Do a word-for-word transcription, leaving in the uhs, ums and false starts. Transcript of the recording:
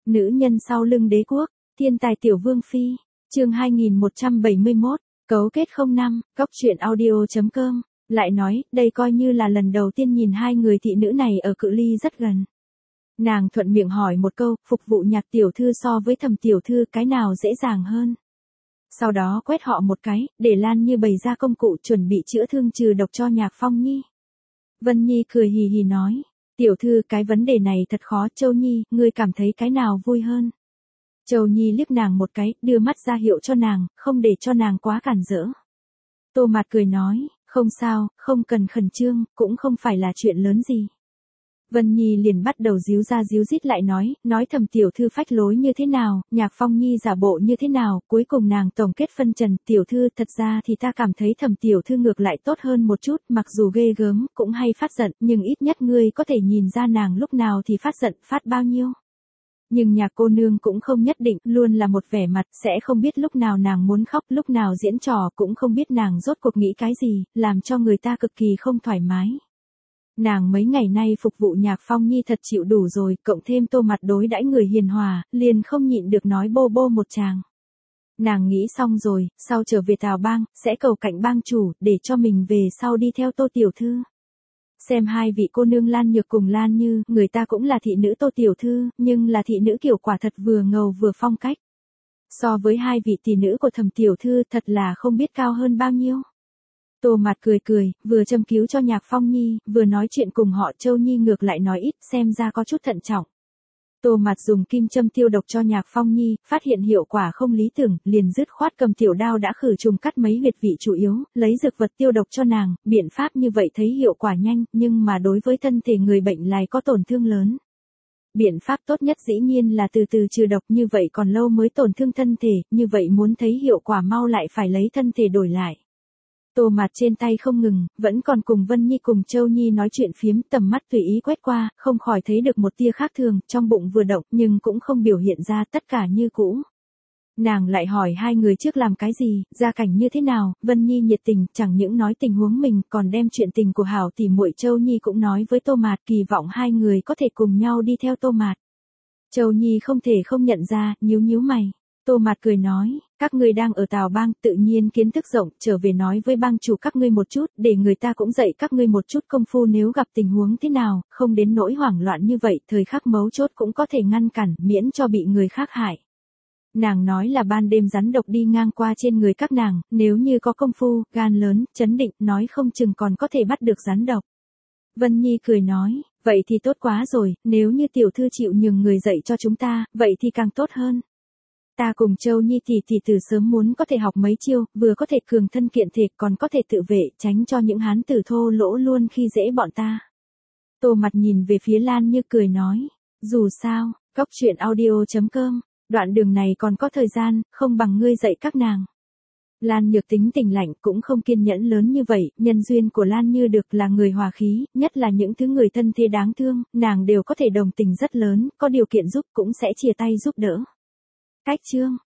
Nữ nhân sau lưng đế quốc, thiên tài tiểu vương phi, chương hai nghìn một trăm bảy mươi mốt, cấu kết không năm, góc truyện audio chấm com, lại nói, đây coi như là lần đầu tiên nhìn hai người thị nữ này ở cự ly rất gần. Nàng thuận miệng hỏi một câu, phục vụ Nhạc tiểu thư so với Thẩm tiểu thư cái nào dễ dàng hơn. Sau đó quét họ một cái, để Lan Như bày ra công cụ chuẩn bị chữa thương trừ độc cho Nhạc Phong Nhi. Vân Nhi cười hì hì nói, tiểu thư cái vấn đề này thật khó, Châu Nhi, ngươi cảm thấy cái nào vui hơn? Châu Nhi liếc nàng một cái, đưa mắt ra hiệu cho nàng, không để cho nàng quá cản rỡ. Tô Mạt cười nói, không sao, không cần khẩn trương, cũng không phải là chuyện lớn gì. Vân Nhi liền bắt đầu díu ra díu dít lại nói, nói Thẩm tiểu thư phách lối như thế nào, Nhạc Phong Nhi giả bộ như thế nào, cuối cùng nàng tổng kết phân trần, tiểu thư thật ra thì ta cảm thấy Thẩm tiểu thư ngược lại tốt hơn một chút, mặc dù ghê gớm, cũng hay phát giận, nhưng ít nhất ngươi có thể nhìn ra nàng lúc nào thì phát giận, phát bao nhiêu. Nhưng Nhạc cô nương cũng không nhất định, luôn là một vẻ mặt, sẽ không biết lúc nào nàng muốn khóc, lúc nào diễn trò, cũng không biết nàng rốt cuộc nghĩ cái gì, làm cho người ta cực kỳ không thoải mái. Nàng mấy ngày nay phục vụ Nhạc Phong Nhi thật chịu đủ rồi, cộng thêm Tô Mạt đối đãi người hiền hòa, liền không nhịn được nói bô bô một tràng. Nàng nghĩ xong rồi, sau trở về Tào Bang, sẽ cầu cạnh bang chủ, để cho mình về sau đi theo Tô tiểu thư. Xem hai vị cô nương Lan Nhược cùng Lan Như, người ta cũng là thị nữ Tô tiểu thư, nhưng là thị nữ kiểu quả thật vừa ngầu vừa phong cách. So với hai vị tỷ nữ của Thẩm tiểu thư thật là không biết cao hơn bao nhiêu. Tô Mạt cười cười, vừa châm cứu cho Nhạc Phong Nhi, vừa nói chuyện cùng họ Châu Nhi ngược lại nói ít, xem ra có chút thận trọng. Tô Mạt dùng kim châm tiêu độc cho Nhạc Phong Nhi, phát hiện hiệu quả không lý tưởng, liền dứt khoát cầm tiểu đao đã khử trùng cắt mấy huyệt vị chủ yếu, lấy dược vật tiêu độc cho nàng, biện pháp như vậy thấy hiệu quả nhanh, nhưng mà đối với thân thể người bệnh lại có tổn thương lớn. Biện pháp tốt nhất dĩ nhiên là từ từ trừ độc, như vậy còn lâu mới tổn thương thân thể, như vậy muốn thấy hiệu quả mau lại phải lấy thân thể đổi lại. Tô Mạt trên tay không ngừng, vẫn còn cùng Vân Nhi cùng Châu Nhi nói chuyện phiếm, tầm mắt tùy ý quét qua, không khỏi thấy được một tia khác thường, trong bụng vừa động nhưng cũng không biểu hiện ra, tất cả như cũ. Nàng lại hỏi hai người trước làm cái gì, gia cảnh như thế nào, Vân Nhi nhiệt tình, chẳng những nói tình huống mình, còn đem chuyện tình của hảo tỷ muội Châu Nhi cũng nói với Tô Mạt, kỳ vọng hai người có thể cùng nhau đi theo Tô Mạt. Châu Nhi không thể không nhận ra, nhíu nhíu mày. Tô Mạt cười nói, các ngươi đang ở Tào Bang, tự nhiên kiến thức rộng, trở về nói với bang chủ các ngươi một chút, để người ta cũng dạy các ngươi một chút công phu, nếu gặp tình huống thế nào, không đến nỗi hoảng loạn như vậy, thời khắc mấu chốt cũng có thể ngăn cản, miễn cho bị người khác hại. Nàng nói là ban đêm rắn độc đi ngang qua trên người các nàng, nếu như có công phu, gan lớn, chấn định, nói không chừng còn có thể bắt được rắn độc. Vân Nhi cười nói, vậy thì tốt quá rồi, nếu như tiểu thư chịu nhường người dạy cho chúng ta, vậy thì càng tốt hơn. Ta cùng Châu Nhi tỷ tỷ từ sớm muốn có thể học mấy chiêu, vừa có thể cường thân kiện thể, còn có thể tự vệ, tránh cho những hán tử thô lỗ luôn khi dễ bọn ta. Tô Mạt nhìn về phía Lan Như cười nói, dù sao, góc truyện audio chấm com, đoạn đường này còn có thời gian, không bằng ngươi dạy các nàng. Lan Nhược tính tình lạnh, cũng không kiên nhẫn lớn như vậy, nhân duyên của Lan Như được là người hòa khí, nhất là những thứ người thân thế đáng thương, nàng đều có thể đồng tình rất lớn, có điều kiện giúp cũng sẽ chia tay giúp đỡ. Cách chương